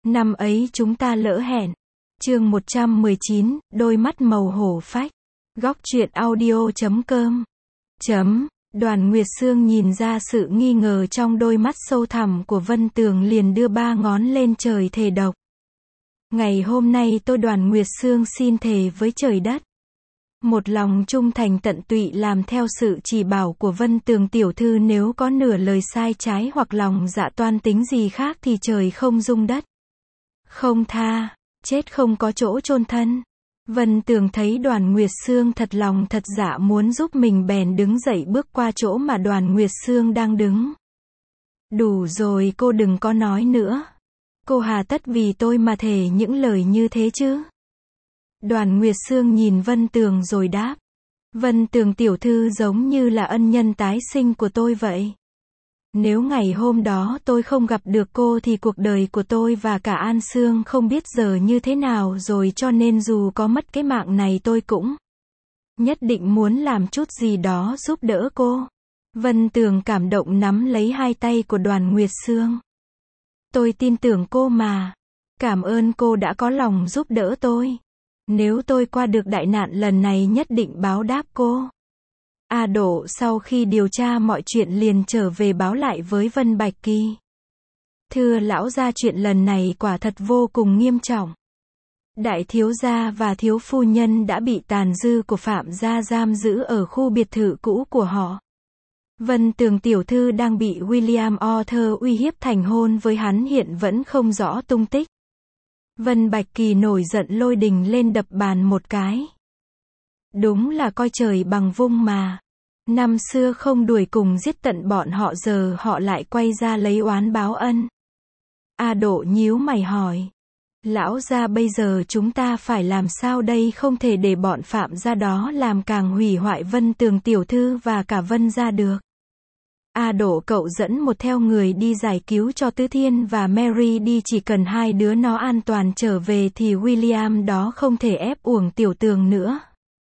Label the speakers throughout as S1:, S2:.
S1: Năm ấy chúng ta lỡ hẹn. Chương 119, đôi mắt màu hổ phách. Góc truyện audio.com. Đoàn Nguyệt Sương nhìn ra sự nghi ngờ trong đôi mắt sâu thẳm của Vân Tường liền đưa ba ngón lên trời thề độc. Ngày hôm nay tôi Đoàn Nguyệt Sương xin thề với trời đất. Một lòng trung thành tận tụy làm theo sự chỉ bảo của Vân Tường tiểu thư, nếu có nửa lời sai trái hoặc lòng dạ toan tính gì khác thì trời không dung đất không tha, chết không có chỗ chôn thân. Vân Tường thấy Đoàn Nguyệt Sương thật lòng thật dạ muốn giúp mình bèn đứng dậy bước qua chỗ mà Đoàn Nguyệt Sương đang đứng. Đủ rồi, cô đừng có nói nữa. Cô hà tất vì tôi mà thề những lời như thế chứ? Đoàn Nguyệt Sương nhìn Vân Tường rồi đáp. Vân Tường tiểu thư giống như là ân nhân tái sinh của tôi vậy. Nếu ngày hôm đó tôi không gặp được cô thì cuộc đời của tôi và cả An Sương không biết giờ như thế nào rồi, cho nên dù có mất cái mạng này tôi cũng nhất định muốn làm chút gì đó giúp đỡ cô. Vân Tường cảm động nắm lấy hai tay của Đoàn Nguyệt Sương. Tôi tin tưởng cô mà. Cảm ơn cô đã có lòng giúp đỡ tôi. Nếu tôi qua được đại nạn lần này nhất định báo đáp cô. A Độ sau khi điều tra mọi chuyện liền trở về báo lại với Vân Bạch Kỳ. Thưa lão gia, chuyện lần này quả thật vô cùng nghiêm trọng. Đại thiếu gia và thiếu phu nhân đã bị tàn dư của Phạm gia giam giữ ở khu biệt thự cũ của họ. Vân Tường tiểu thư đang bị William Arthur uy hiếp thành hôn với hắn, hiện vẫn không rõ tung tích. Vân Bạch Kỳ nổi giận lôi đình lên đập bàn một cái. Đúng là coi trời bằng vung mà. Năm xưa không đuổi cùng giết tận bọn họ, giờ họ lại quay ra lấy oán báo ân. A Độ nhíu mày hỏi. Lão gia, bây giờ chúng ta phải làm sao đây? Không thể để bọn Phạm gia đó làm càng hủy hoại Vân Tường tiểu thư và cả Vân gia được. A Độ, cậu dẫn một theo người đi giải cứu cho Tứ Thiên và Mary đi, chỉ cần hai đứa nó an toàn trở về thì William đó không thể ép uổng Tiểu Tường nữa.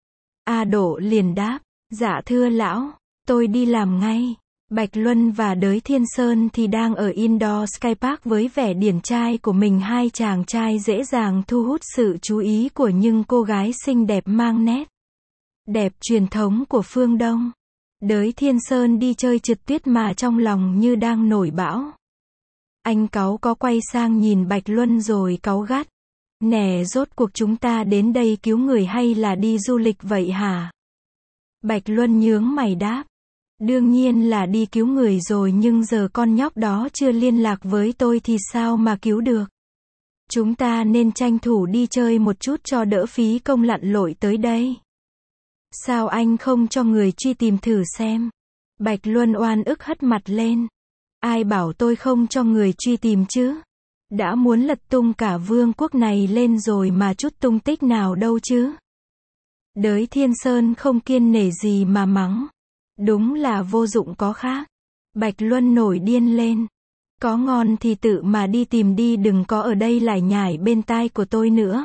S1: A Độ liền đáp. Dạ thưa lão, tôi đi làm ngay. Bạch Luân và Đới Thiên Sơn thì đang ở Indoor Sky Park với vẻ điển trai của mình. Hai chàng trai dễ dàng thu hút sự chú ý của những cô gái xinh đẹp mang nét đẹp truyền thống của phương Đông. Đới Thiên Sơn đi chơi trượt tuyết mà trong lòng như đang nổi bão. Anh cáu có quay sang nhìn Bạch Luân rồi cáu gắt. Nè, rốt cuộc chúng ta đến đây cứu người hay là đi du lịch vậy hả? Bạch Luân nhướng mày đáp. Đương nhiên là đi cứu người rồi, nhưng giờ con nhóc đó chưa liên lạc với tôi thì sao mà cứu được? Chúng ta nên tranh thủ đi chơi một chút cho đỡ phí công lặn lội tới đây. Sao anh không cho người truy tìm thử xem? Bạch Luân oan ức hất mặt lên. Ai bảo tôi không cho người truy tìm chứ? Đã muốn lật tung cả vương quốc này lên rồi mà chút tung tích nào đâu chứ? Đới Thiên Sơn không kiêng nể gì mà mắng. Đúng là vô dụng có khác. Bạch Luân nổi điên lên. Có ngon thì tự mà đi tìm đi, đừng có ở đây lải nhải bên tai của tôi nữa.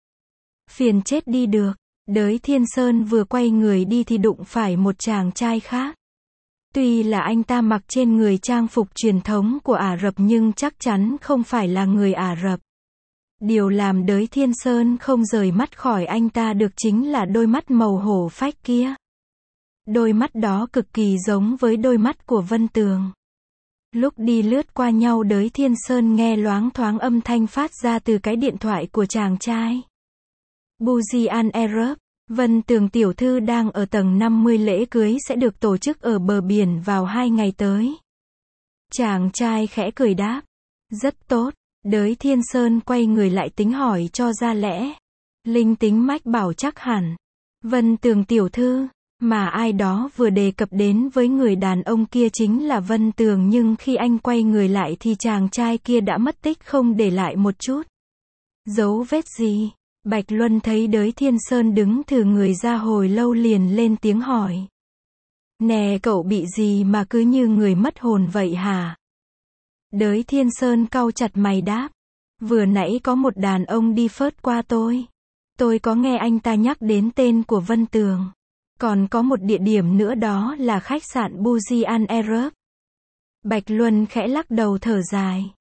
S1: Phiền chết đi được. Đới Thiên Sơn vừa quay người đi thì đụng phải một chàng trai khác. Tuy là anh ta mặc trên người trang phục truyền thống của Ả Rập nhưng chắc chắn không phải là người Ả Rập. Điều làm Đới Thiên Sơn không rời mắt khỏi anh ta được chính là đôi mắt màu hổ phách kia. Đôi mắt đó cực kỳ giống với đôi mắt của Vân Tường. Lúc đi lướt qua nhau, Đới Thiên Sơn nghe loáng thoáng âm thanh phát ra từ cái điện thoại của chàng trai. Buzian Arab, Vân Tường tiểu thư đang ở tầng 50, lễ cưới sẽ được tổ chức ở bờ biển vào 2 ngày tới. Chàng trai khẽ cười đáp. Rất tốt. Đới Thiên Sơn quay người lại tính hỏi cho ra lẽ. Linh tính mách bảo chắc hẳn. Vân Tường tiểu thư, mà ai đó vừa đề cập đến với người đàn ông kia chính là Vân Tường, nhưng khi anh quay người lại thì chàng trai kia đã mất tích không để lại một chút dấu vết gì. Bạch Luân thấy Đới Thiên Sơn đứng thừ người ra hồi lâu liền lên tiếng hỏi. Nè, cậu bị gì mà cứ như người mất hồn vậy hả? Đới Thiên Sơn cau chặt mày đáp. Vừa nãy có một đàn ông đi phớt qua tôi. Tôi có nghe anh ta nhắc đến tên của Vân Tường. Còn có một địa điểm nữa, đó là khách sạn Buzian Arab. Bạch Luân khẽ lắc đầu thở dài.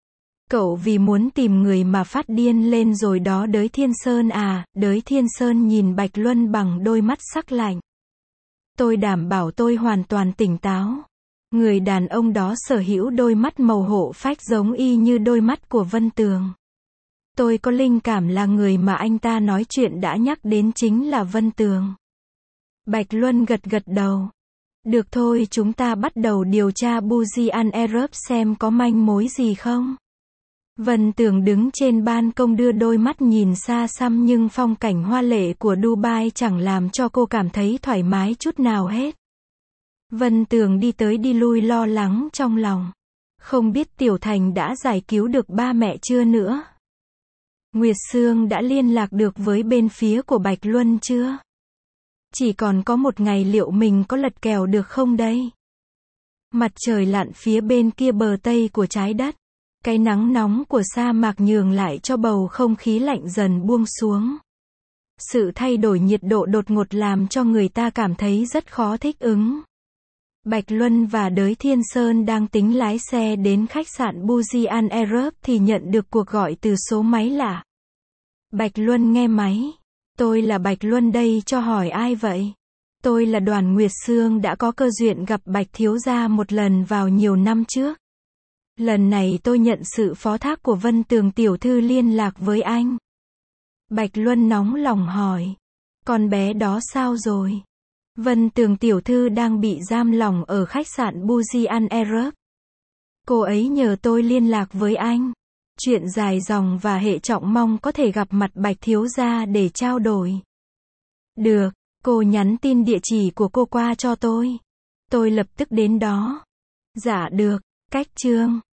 S1: Cậu vì muốn tìm người mà phát điên lên rồi đó Đới Thiên Sơn à, Đới Thiên Sơn nhìn Bạch Luân bằng đôi mắt sắc lạnh. Tôi đảm bảo tôi hoàn toàn tỉnh táo. Người đàn ông đó sở hữu đôi mắt màu hổ phách giống y như đôi mắt của Vân Tường. Tôi có linh cảm là người mà anh ta nói chuyện đã nhắc đến chính là Vân Tường. Bạch Luân gật gật đầu. Được thôi, chúng ta bắt đầu điều tra Buzian Arab xem có manh mối gì không. Vân Tường đứng trên ban công đưa đôi mắt nhìn xa xăm nhưng phong cảnh hoa lệ của Dubai chẳng làm cho cô cảm thấy thoải mái chút nào hết. Vân Tường đi tới đi lui lo lắng trong lòng. Không biết Tiểu Thành đã giải cứu được ba mẹ chưa nữa. Nguyệt Sương đã liên lạc được với bên phía của Bạch Luân chưa? Chỉ còn có một ngày liệu mình có lật kèo được không đây? Mặt trời lặn phía bên kia bờ tây của trái đất. Cái nắng nóng của sa mạc nhường lại cho bầu không khí lạnh dần buông xuống. Sự thay đổi nhiệt độ đột ngột làm cho người ta cảm thấy rất khó thích ứng. Bạch Luân và Đới Thiên Sơn đang tính lái xe đến khách sạn Buzian Arab thì nhận được cuộc gọi từ số máy lạ. Bạch Luân nghe máy. Tôi là Bạch Luân đây, cho hỏi ai vậy? Tôi là Đoàn Nguyệt Sương, đã có cơ duyên gặp Bạch thiếu gia một lần vào nhiều năm trước. Lần này tôi nhận sự phó thác của Vân Tường tiểu thư liên lạc với anh. Bạch Luân nóng lòng hỏi. Con bé đó sao rồi? Vân Tường tiểu thư đang bị giam lỏng ở khách sạn Buzian Arab. Cô ấy nhờ tôi liên lạc với anh. Chuyện dài dòng và hệ trọng, mong có thể gặp mặt Bạch thiếu gia để trao đổi. Được, cô nhắn tin địa chỉ của cô qua cho tôi. Tôi lập tức đến đó. Dạ được, cách chương